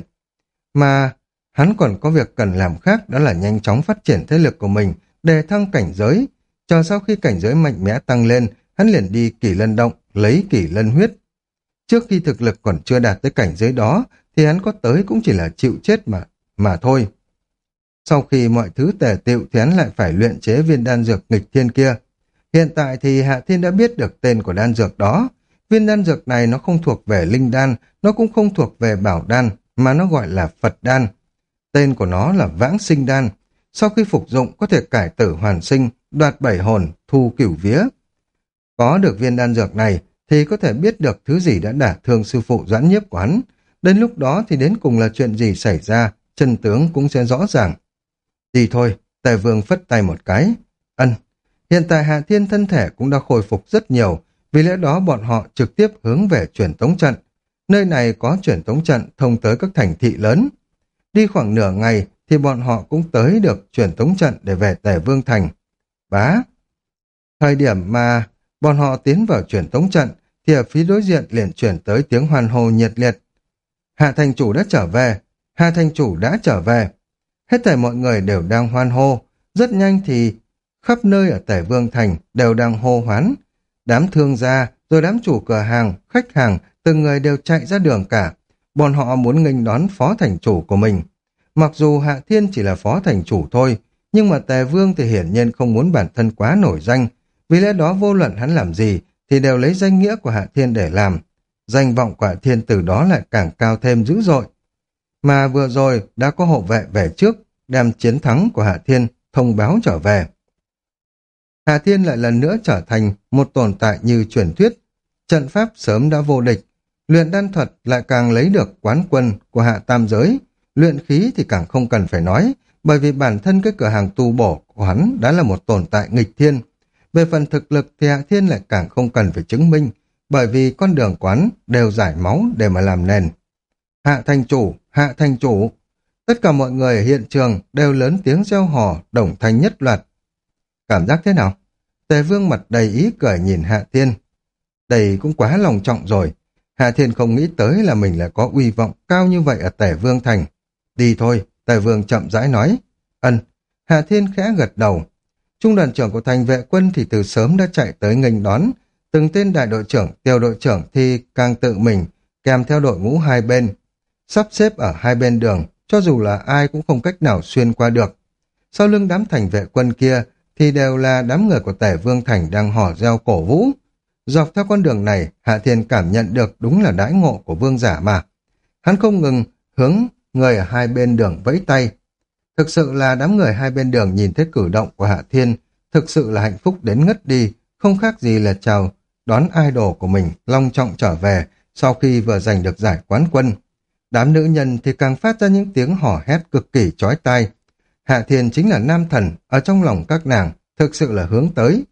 Mà hắn còn có việc cần làm khác, đó là nhanh chóng phát triển thế lực của mình, đề thăng cảnh giới. Chờ sau khi cảnh giới mạnh mẽ tăng lên, hắn liền đi Kỷ Lân Động, lấy Kỷ Lân huyết. Trước khi thực lực còn chưa đạt tới cảnh giới đó, thì hắn có tới cũng chỉ là chịu chết mà, mà thôi. Sau khi mọi thứ tề tựu thì hắn lại phải luyện chế viên đan dược nghịch thiên kia. Hiện tại thì Hạ Thiên đã biết được tên của đan dược đó. Viên đan dược này nó không thuộc về linh đan, nó cũng không thuộc về bảo đan, mà nó gọi là Phật đan. Tên của nó là vãng sinh đan. Sau khi phục dụng có thể cải tử hoàn sinh, đoạt bảy hồn, thu cửu vía. Có được viên đan dược này thì có thể biết được thứ gì đã đả thương sư phụ Doãn Nhiếp của hắn. Đến lúc đó thì đến cùng là chuyện gì xảy ra, chân tướng cũng sẽ rõ ràng. Đi thôi, Tề Vương phất tay một cái. Ân, hiện tại Hạ Thiên thân thể cũng đã khôi phục rất nhiều, vì lẽ đó bọn họ trực tiếp hướng về truyền tống trận. Nơi này có truyền tống trận thông tới các thành thị lớn. Đi khoảng nửa ngày thì bọn họ cũng tới được truyền tống trận để về Tề Vương Thành. Bá! Thời điểm mà bọn họ tiến vào truyền tống trận thì ở phía đối diện liền chuyển tới tiếng hoan hô nhiệt liệt. Hạ thành chủ đã trở về! Hạ thành chủ đã trở về! Hết thảy mọi người đều đang hoan hô. Rất nhanh thì khắp nơi ở Tề Vương Thành đều đang hô hoán. Đám thương gia, rồi đám chủ cửa hàng, khách hàng, từng người đều chạy ra đường cả. Bọn họ muốn nghênh đón phó thành chủ của mình. Mặc dù Hạ Thiên chỉ là phó thành chủ thôi, nhưng mà Tề Vương thì hiển nhiên không muốn bản thân quá nổi danh. Vì lẽ đó vô luận hắn làm gì thì đều lấy danh nghĩa của Hạ Thiên để làm. Danh vọng của Hạ Thiên từ đó lại càng cao thêm dữ dội. Mà vừa rồi đã có hộ vệ về trước, đem chiến thắng của Hạ Thiên thông báo trở về. Hạ Thiên lại lần nữa trở thành một tồn tại như truyền thuyết. Trận pháp sớm đã vô địch, luyện đan thuật lại càng lấy được quán quân của Hạ Tam Giới. Luyện khí thì càng không cần phải nói, bởi vì bản thân cái cửa hàng tu bổ của hắn đã là một tồn tại nghịch thiên. Về phần thực lực thì Hạ Thiên lại càng không cần phải chứng minh, bởi vì con đường quán đều giải máu để mà làm nền. Hạ thành chủ, Hạ thành chủ! Tất cả mọi người ở hiện trường đều lớn tiếng reo hò, đồng thanh nhất loạt. Cảm giác thế nào? Tề Vương mặt đầy ý cười nhìn Hạ Thiên. Đây cũng quá lòng trọng rồi. Hạ Thiên không nghĩ tới là mình lại có uy vọng cao như vậy ở Tề Vương Thành. Đi thôi, Tề Vương chậm rãi nói. Ân, Hạ Thiên khẽ gật đầu. Trung đoàn trưởng của thành vệ quân thì từ sớm đã chạy tới nghênh đón. Từng tên đại đội trưởng, tiểu đội trưởng thì càng tự mình, kèm theo đội ngũ hai bên. Sắp xếp ở hai bên đường, cho dù là ai cũng không cách nào xuyên qua được. Sau lưng đám thành vệ quân kia thì đều là đám người của Tề Vương Thành đang hò reo cổ vũ. Dọc theo con đường này, Hạ Thiên cảm nhận được đúng là đãi ngộ của vương giả mà. Hắn không ngừng hướng người ở hai bên đường vẫy tay. Thực sự là đám người hai bên đường nhìn thấy cử động của Hạ Thiên, thực sự là hạnh phúc đến ngất đi, không khác gì là chào đón idol của mình long trọng trở về sau khi vừa giành được giải quán quân. Đám nữ nhân thì càng phát ra những tiếng hò hét cực kỳ chói tai. Hạ Thiên chính là nam thần, ở trong lòng các nàng, thực sự là hướng tới.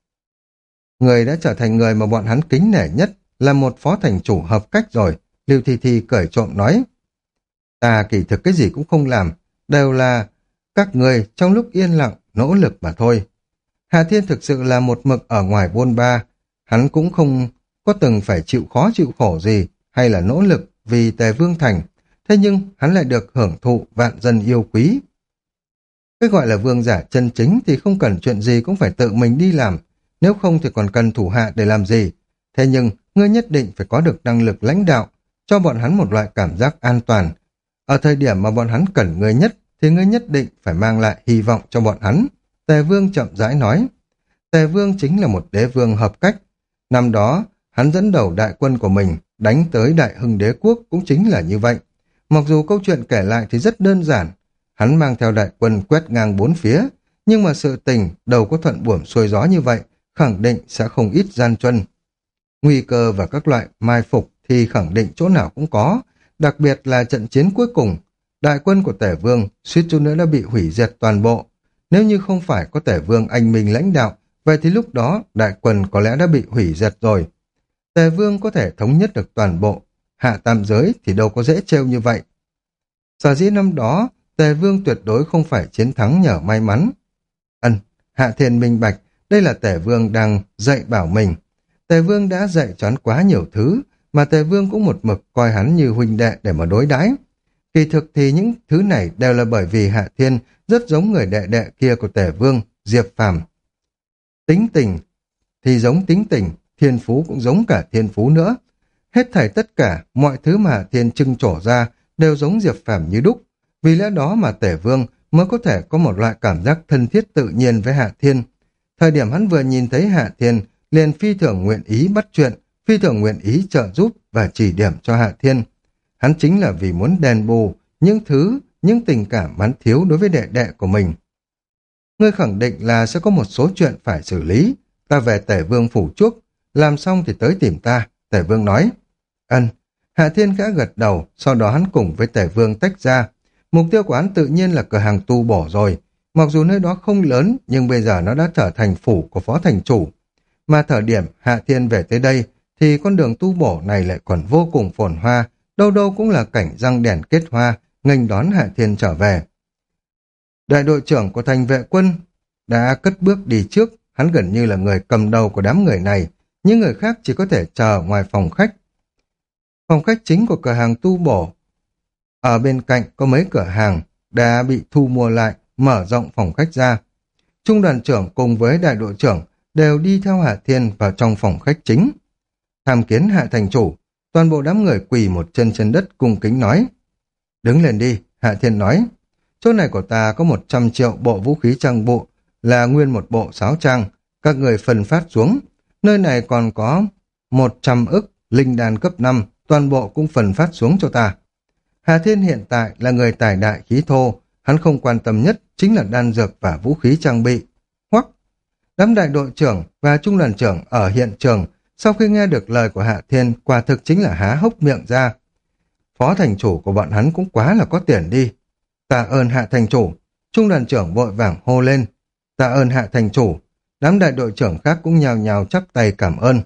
Người đã trở thành người mà bọn hắn kính nể nhất, là một phó thành chủ hợp cách rồi, Lưu Thi Thi cười trộm nói. Ta kỳ thực cái gì cũng không làm, đều là các người trong lúc yên lặng, nỗ lực mà thôi. Hạ Thiên thực sự là một mực ở ngoài bôn ba, hắn cũng không có từng phải chịu khó chịu khổ gì, hay là nỗ lực vì Tề Vương Thành, thế nhưng hắn lại được hưởng thụ vạn dân yêu quý. Cái gọi là vương giả chân chính thì không cần chuyện gì cũng phải tự mình đi làm, nếu không thì còn cần thủ hạ để làm gì. Thế nhưng, ngươi nhất định phải có được năng lực lãnh đạo, cho bọn hắn một loại cảm giác an toàn. Ở thời điểm mà bọn hắn cần ngươi nhất, thì ngươi nhất định phải mang lại hy vọng cho bọn hắn. Tề Vương chậm rãi nói. Tề Vương chính là một đế vương hợp cách. Năm đó, hắn dẫn đầu đại quân của mình đánh tới Đại Hưng Đế quốc cũng chính là như vậy. Mặc dù câu chuyện kể lại thì rất đơn giản, hắn mang theo đại quân quét ngang bốn phía, nhưng mà sự tình đâu có thuận buồm xuôi gió như vậy, khẳng định sẽ không ít gian truân. Nguy cơ và các loại mai phục thì khẳng định chỗ nào cũng có, đặc biệt là trận chiến cuối cùng. Đại quân của Tề Vương suýt chút nữa đã bị hủy diệt toàn bộ. Nếu như không phải có Tề Vương anh minh lãnh đạo, vậy thì lúc đó đại quân có lẽ đã bị hủy diệt rồi. Tề Vương có thể thống nhất được toàn bộ, hạ tam giới thì đâu có dễ trêu như vậy. Sở dĩ năm đó, Tề Vương tuyệt đối không phải chiến thắng nhờ may mắn. Ân, Hạ Thiên minh bạch, đây là Tề Vương đang dạy bảo mình. Tề Vương đã dạy cho hắn quá nhiều thứ, mà Tề Vương cũng một mực coi hắn như huynh đệ để mà đối đãi. Kỳ thực thì những thứ này đều là bởi vì Hạ Thiên rất giống người đệ đệ kia của Tề Vương, Diệp Phàm. Tính tình thì giống tính tình, thiên phú cũng giống cả thiên phú nữa. Hết thảy tất cả, mọi thứ mà Hạ Thiên trưng trổ ra đều giống Diệp Phàm như đúc. Vì lẽ đó mà Tề Vương mới có thể có một loại cảm giác thân thiết tự nhiên với Hạ Thiên. Thời điểm hắn vừa nhìn thấy Hạ Thiên, liền phi thường nguyện ý bắt chuyện, phi thường nguyện ý trợ giúp và chỉ điểm cho Hạ Thiên. Hắn chính là vì muốn đền bù những thứ, những tình cảm hắn thiếu đối với đệ đệ của mình. Ngươi khẳng định là sẽ có một số chuyện phải xử lý, ta về Tề Vương phủ chuốc, làm xong thì tới tìm ta, Tề Vương nói. Ân, Hạ Thiên khẽ gật đầu, sau đó hắn cùng với Tề Vương tách ra. Mục tiêu của hắn tự nhiên là cửa hàng tu bổ rồi, mặc dù nơi đó không lớn nhưng bây giờ nó đã trở thành phủ của phó thành chủ. Mà thời điểm Hạ Thiên về tới đây thì con đường tu bổ này lại còn vô cùng phồn hoa, đâu đâu cũng là cảnh răng đèn kết hoa, nghênh đón Hạ Thiên trở về. Đại đội trưởng của thành vệ quân đã cất bước đi trước, hắn gần như là người cầm đầu của đám người này, những người khác chỉ có thể chờ ngoài phòng khách. Phòng khách chính của cửa hàng tu bổ, ở bên cạnh có mấy cửa hàng đã bị thu mua lại, mở rộng phòng khách ra. Trung đoàn trưởng cùng với đại đội trưởng đều đi theo Hạ Thiên vào trong phòng khách chính. Tham kiến Hạ thành chủ, toàn bộ đám người quỳ một chân trên đất cung kính nói. Đứng lên đi, Hạ Thiên nói. Chỗ này của ta có một trăm triệu bộ vũ khí trang bộ, là nguyên một bộ sáo trang, các người phân phát xuống. Nơi này còn có một trăm ức linh đan cấp năm, toàn bộ cũng phân phát xuống cho ta. Hạ Thiên hiện tại là người tài đại khí thô, hắn không quan tâm nhất chính là đan dược và vũ khí trang bị. Hoắc, đám đại đội trưởng và trung đoàn trưởng ở hiện trường sau khi nghe được lời của Hạ Thiên quả thực chính là há hốc miệng ra. Phó thành chủ của bọn hắn cũng quá là có tiền đi. Tạ ơn Hạ thành chủ, trung đoàn trưởng vội vàng hô lên. Tạ ơn Hạ thành chủ, đám đại đội trưởng khác cũng nhào nhào chắp tay cảm ơn.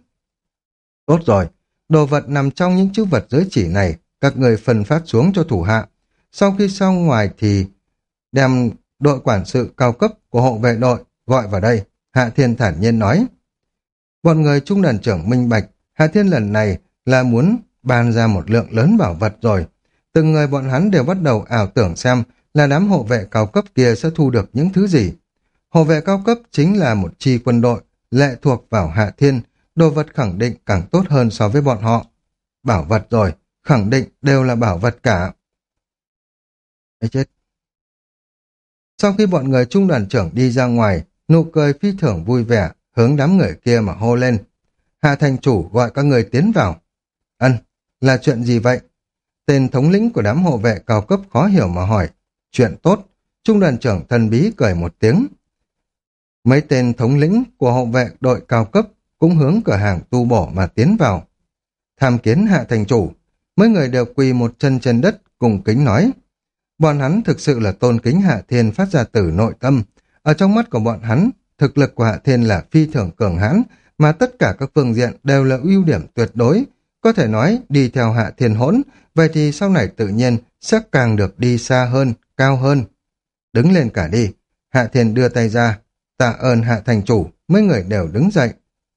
Tốt rồi, đồ vật nằm trong những chữ vật giới chỉ này, các người phân phát xuống cho thủ hạ. Sau khi xong ngoài thì đem đội quản sự cao cấp của hộ vệ đội gọi vào đây, Hạ Thiên thản nhiên nói. Bọn người trung đoàn trưởng minh bạch, Hạ Thiên lần này là muốn ban ra một lượng lớn bảo vật rồi. Từng người bọn hắn đều bắt đầu ảo tưởng xem là đám hộ vệ cao cấp kia sẽ thu được những thứ gì. Hộ vệ cao cấp chính là một chi quân đội, lệ thuộc vào Hạ Thiên, đồ vật khẳng định càng tốt hơn so với bọn họ. Bảo vật rồi, khẳng định đều là bảo vật cả. Ê chết. Sau khi bọn người trung đoàn trưởng đi ra ngoài, nụ cười phi thường vui vẻ, hướng đám người kia mà hô lên. Hạ thành chủ gọi các người tiến vào. Ân, là chuyện gì vậy? Tên thống lĩnh của đám hộ vệ cao cấp khó hiểu mà hỏi. Chuyện tốt, trung đoàn trưởng thần bí cười một tiếng. Mấy tên thống lĩnh của hộ vệ đội cao cấp cũng hướng cửa hàng tu bổ mà tiến vào. Tham kiến Hạ thành chủ, mấy người đều quỳ một chân trên đất cùng kính nói. Bọn hắn thực sự là tôn kính Hạ Thiên phát ra từ nội tâm. Ở trong mắt của bọn hắn, thực lực của Hạ Thiên là phi thường cường hãn, mà tất cả các phương diện đều là ưu điểm tuyệt đối. Có thể nói đi theo Hạ Thiên hỗn, vậy thì sau này tự nhiên sẽ càng được đi xa hơn, cao hơn. Đứng lên cả đi, Hạ Thiên đưa tay ra, tạ ơn Hạ thành chủ, mấy người đều đứng dậy.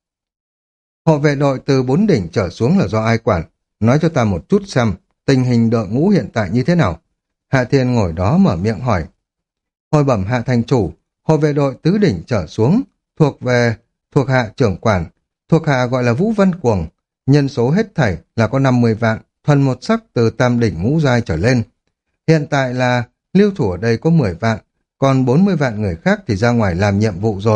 Hộ vệ đội từ bốn đỉnh trở xuống là do ai quản? Nói cho ta một chút xem, tình hình đội ngũ hiện tại như thế nào? Hạ Thiên ngồi đó mở miệng hỏi. Hồi bẩm Hạ thành chủ, hộ vệ đội tứ đỉnh trở xuống, thuộc về, thuộc hạ trưởng quản, thuộc hạ gọi là Vũ Văn Cuồng, nhân số hết thảy là có năm mươi vạn, thuần một sắc từ tam đỉnh ngũ giai trở lên. Hiện tại là lưu thủ ở đây có mười vạn, còn bốn mươi vạn người khác thì ra ngoài làm nhiệm vụ rồi,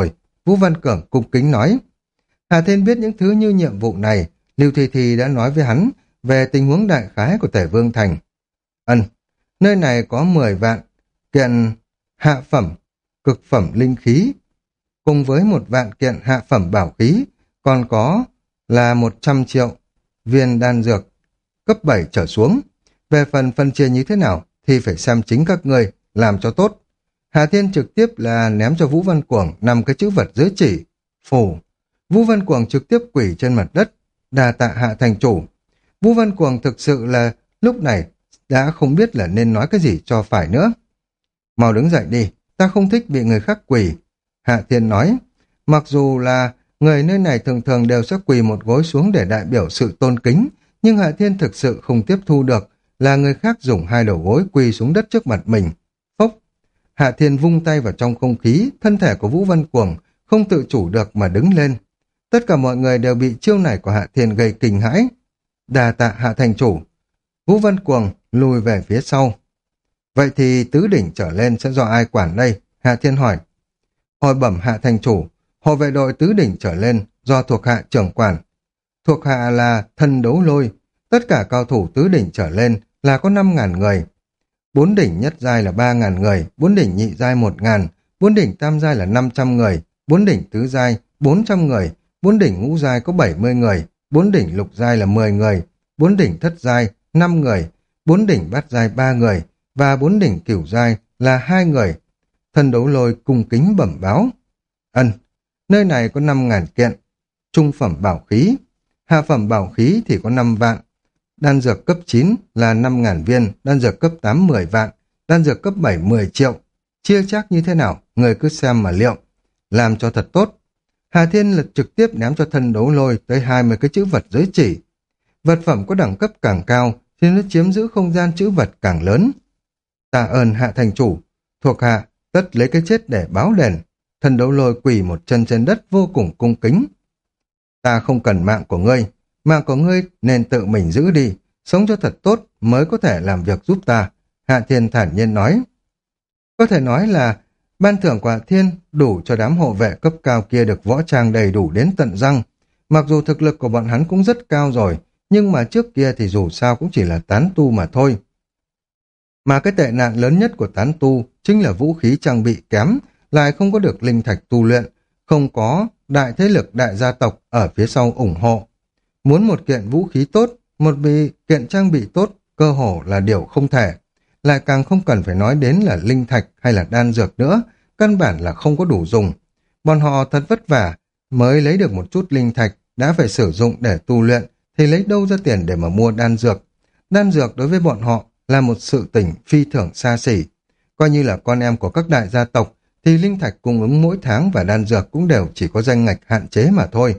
Vũ Văn Cường cung kính nói. Hạ Thiên biết những thứ như nhiệm vụ này, Lưu Thi Thi đã nói với hắn về tình huống đại khái của Tể Vương Thành. Ân, nơi này có mười vạn kiện hạ phẩm, cực phẩm linh khí, cùng với một vạn kiện hạ phẩm bảo khí, còn có là một trăm triệu viên đan dược cấp bảy trở xuống. Về phần phân chia như thế nào thì phải xem chính các người làm cho tốt. Hạ Thiên trực tiếp là ném cho Vũ Văn Cuồng năm cái chữ vật dưới chỉ. Phủ. Vũ Văn Cuồng trực tiếp quỳ trên mặt đất. Đà tạ Hạ thành chủ. Vũ Văn Cuồng thực sự là lúc này đã không biết là nên nói cái gì cho phải nữa. Mau đứng dậy đi, ta không thích bị người khác quỳ. Hạ Thiên nói, mặc dù là người nơi này thường thường đều sẽ quỳ một gối xuống để đại biểu sự tôn kính, nhưng Hạ Thiên thực sự không tiếp thu được là người khác dùng hai đầu gối quỳ xuống đất trước mặt mình. Phốc! Hạ Thiên vung tay vào trong không khí, thân thể của Vũ Văn Cuồng không tự chủ được mà đứng lên. Tất cả mọi người đều bị chiêu này của Hạ Thiên gây kinh hãi. Đà tạ Hạ thành chủ. Vũ Văn Cuồng lùi về phía sau. Vậy thì tứ đỉnh trở lên sẽ do ai quản đây? Hạ Thiên hỏi. Hồi bẩm Hạ thành chủ, hộ vệ đội tứ đỉnh trở lên do thuộc hạ trưởng quản. Thuộc hạ là Thân Đấu Lôi. Tất cả cao thủ tứ đỉnh trở lên là có năm ngàn người. Bốn đỉnh nhất giai là ba ngàn người, bốn đỉnh nhị giai một ngàn, bốn đỉnh tam giai là năm trăm người, bốn đỉnh tứ giai bốn trăm người, bốn đỉnh ngũ giai có bảy mươi người, bốn đỉnh lục giai là mười người, bốn đỉnh thất giai năm người, bốn đỉnh bát giai ba người và bốn đỉnh cửu giai là hai người. Thân Đấu Lôi cung kính bẩm báo. Ân, nơi này có năm ngàn kiện, trung phẩm bảo khí, hạ phẩm bảo khí thì có năm vạn, đan dược cấp chín là năm ngàn viên, đan dược cấp tám mười vạn, đan dược cấp bảy mười triệu. Chia chắc như thế nào, người cứ xem mà liệu. Làm cho thật tốt. Hà Thiên Lực trực tiếp ném cho Thân Đấu Lôi tới hai mươi cái chữ vật giới chỉ. Vật phẩm có đẳng cấp càng cao thì nó chiếm giữ không gian chữ vật càng lớn. Tạ ơn Hạ thành chủ, thuộc hạ tất lấy cái chết để báo đền. Thân Đấu Lôi quỳ một chân trên đất vô cùng cung kính. Ta không cần mạng của ngươi, mạng của ngươi nên tự mình giữ đi, sống cho thật tốt mới có thể làm việc giúp ta. Hạ Thiên thản nhiên nói. Có thể nói là ban thưởng của Hạ Thiên đủ cho đám hộ vệ cấp cao kia được võ trang đầy đủ đến tận răng. Mặc dù thực lực của bọn hắn cũng rất cao rồi, nhưng mà trước kia thì dù sao cũng chỉ là tán tu mà thôi. Mà cái tệ nạn lớn nhất của tán tu chính là vũ khí trang bị kém, lại không có được linh thạch tu luyện, không có đại thế lực đại gia tộc ở phía sau ủng hộ. Muốn một kiện vũ khí tốt, một bị kiện trang bị tốt, cơ hồ là điều không thể. Lại càng không cần phải nói đến là linh thạch hay là đan dược nữa, căn bản là không có đủ dùng. Bọn họ thật vất vả mới lấy được một chút linh thạch, đã phải sử dụng để tu luyện, thì lấy đâu ra tiền để mà mua đan dược. Đan dược đối với bọn họ là một sự tình phi thường xa xỉ. Coi như là con em của các đại gia tộc, thì linh thạch cung ứng mỗi tháng và đan dược cũng đều chỉ có danh ngạch hạn chế mà thôi.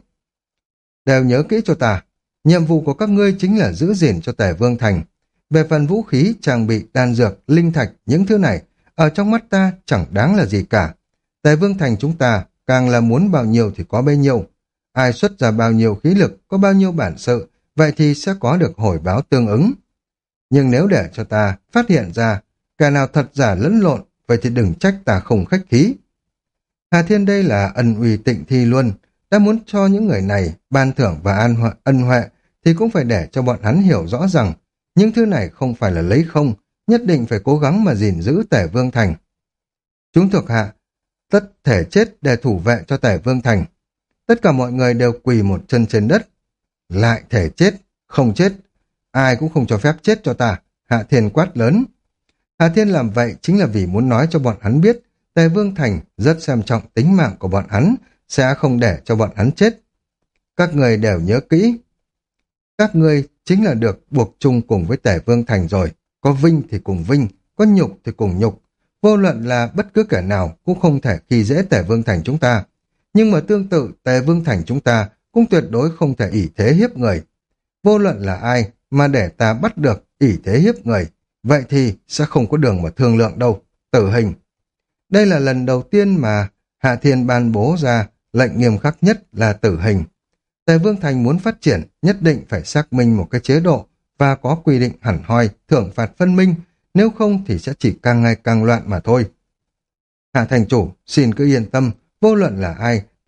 Đều nhớ kỹ cho ta, nhiệm vụ của các ngươi chính là giữ gìn cho Tề Vương Thành. Về phần vũ khí, trang bị, đan dược, linh thạch, những thứ này, ở trong mắt ta chẳng đáng là gì cả. Tề Vương Thành chúng ta càng là muốn bao nhiêu thì có bấy nhiêu. Ai xuất ra bao nhiêu khí lực, có bao nhiêu bản sự, vậy thì sẽ có được hồi báo tương ứng. Nhưng nếu để cho ta phát hiện ra kẻ nào thật giả lẫn lộn, vậy thì đừng trách ta không khách khí. Hà Thiên đây là ân uy tịnh thi luôn, đã muốn cho những người này ban thưởng và an huệ, ân huệ thì cũng phải để cho bọn hắn hiểu rõ rằng những thứ này không phải là lấy không, nhất định phải cố gắng mà gìn giữ Tề Vương Thành. Chúng thuộc hạ tất thể chết để thủ vệ cho Tề Vương Thành. Tất cả mọi người đều quỳ một chân trên đất. Lại thể chết, không chết, ai cũng không cho phép chết cho ta. Hạ Thiên quát lớn. Hạ Thiên làm vậy chính là vì muốn nói cho bọn hắn biết Tề Vương Thành rất xem trọng tính mạng của bọn hắn, sẽ không để cho bọn hắn chết. Các người đều nhớ kỹ. Các ngươi chính là được buộc chung cùng với Tề Vương Thành rồi. Có vinh thì cùng vinh, có nhục thì cùng nhục. Vô luận là bất cứ kẻ nào cũng không thể khi dễ Tề Vương Thành chúng ta. Nhưng mà tương tự Tề Vương Thành chúng ta cũng tuyệt đối không thể ỷ thế hiếp người. Vô luận là ai mà để ta bắt được ỷ thế hiếp người, vậy thì sẽ không có đường mà thương lượng đâu. Tử hình. Đây là lần đầu tiên mà Hạ Thiên ban bố ra lệnh nghiêm khắc nhất là tử hình. Tề Vương Thành muốn phát triển nhất định phải xác minh một cái chế độ và có quy định hẳn hoi, thưởng phạt phân minh, nếu không thì sẽ chỉ càng ngày càng loạn mà thôi. Hạ thành chủ, xin cứ yên tâm, vô luận là ai,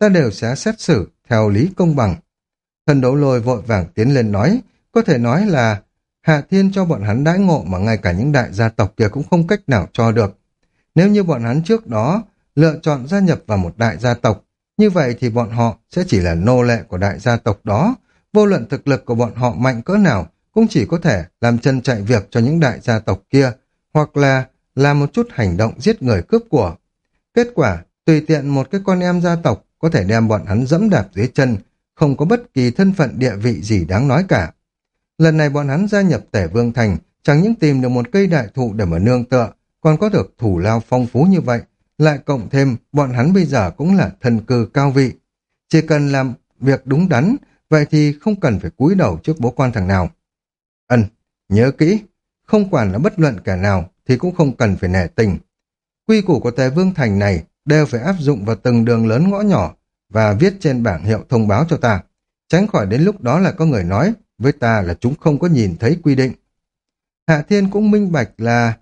ta đều sẽ xét xử theo lý công bằng. Thần đấu lôi vội vàng tiến lên nói, có thể nói là Hạ Thiên cho bọn hắn đãi ngộ mà ngay cả những đại gia tộc kia cũng không cách nào cho được. Nếu như bọn hắn trước đó lựa chọn gia nhập vào một đại gia tộc, như vậy thì bọn họ sẽ chỉ là nô lệ của đại gia tộc đó. Vô luận thực lực của bọn họ mạnh cỡ nào cũng chỉ có thể làm chân chạy việc cho những đại gia tộc kia, hoặc là làm một chút hành động giết người cướp của. Kết quả, tùy tiện một cái con em gia tộc có thể đem bọn hắn dẫm đạp dưới chân, không có bất kỳ thân phận địa vị gì đáng nói cả. Lần này bọn hắn gia nhập Tể Vương Thành, chẳng những tìm được một cây đại thụ để mà nương tựa, còn có được thủ lao phong phú như vậy, lại cộng thêm bọn hắn bây giờ cũng là thân cư cao vị. Chỉ cần làm việc đúng đắn, vậy thì không cần phải cúi đầu trước bố quan thằng nào. Ân, nhớ kỹ, không quản là bất luận kẻ nào thì cũng không cần phải nể tình. Quy củ của Tề Vương Thành này đều phải áp dụng vào từng đường lớn ngõ nhỏ và viết trên bảng hiệu thông báo cho ta. Tránh khỏi đến lúc đó là có người nói với ta là chúng không có nhìn thấy quy định. Hạ Thiên cũng minh bạch là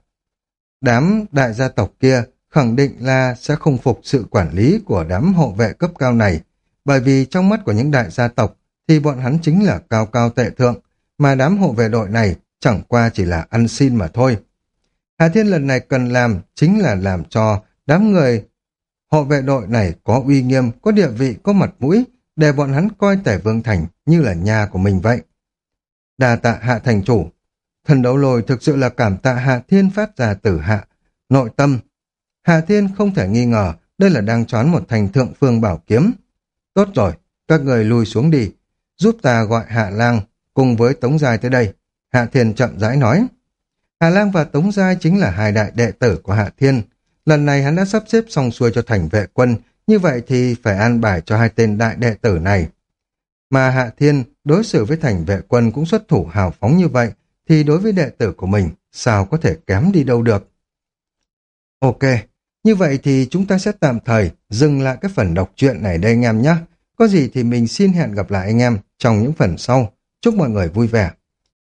đám đại gia tộc kia khẳng định là sẽ không phục sự quản lý của đám hộ vệ cấp cao này, bởi vì trong mắt của những đại gia tộc thì bọn hắn chính là cao cao tệ thượng, mà đám hộ vệ đội này chẳng qua chỉ là ăn xin mà thôi. Hạ Thiên lần này cần làm chính là làm cho đám người hộ vệ đội này có uy nghiêm, có địa vị, có mặt mũi, để bọn hắn coi Tể Vương Thành như là nhà của mình vậy. Đà tạ Hạ thành chủ. Thần đấu lôi thực sự là cảm tạ Hạ Thiên phát ra từ hạ nội tâm. Hạ Thiên không thể nghi ngờ đây là đang choán một thành thượng phương bảo kiếm. Tốt rồi, các người lùi xuống đi, giúp ta gọi Hạ Lang cùng với Tống Giai tới đây. Hạ Thiên chậm rãi nói. Hạ Lang và Tống Giai chính là hai đại đệ tử của Hạ Thiên. Lần này hắn đã sắp xếp xong xuôi cho thành vệ quân, như vậy thì phải an bài cho hai tên đại đệ tử này. Mà Hạ Thiên đối xử với thành vệ quân cũng xuất thủ hào phóng như vậy, thì đối với đệ tử của mình sao có thể kém đi đâu được. Ok, như vậy thì chúng ta sẽ tạm thời dừng lại cái phần đọc truyện này đây anh em nhé. Có gì thì mình xin hẹn gặp lại anh em trong những phần sau. Chúc mọi người vui vẻ.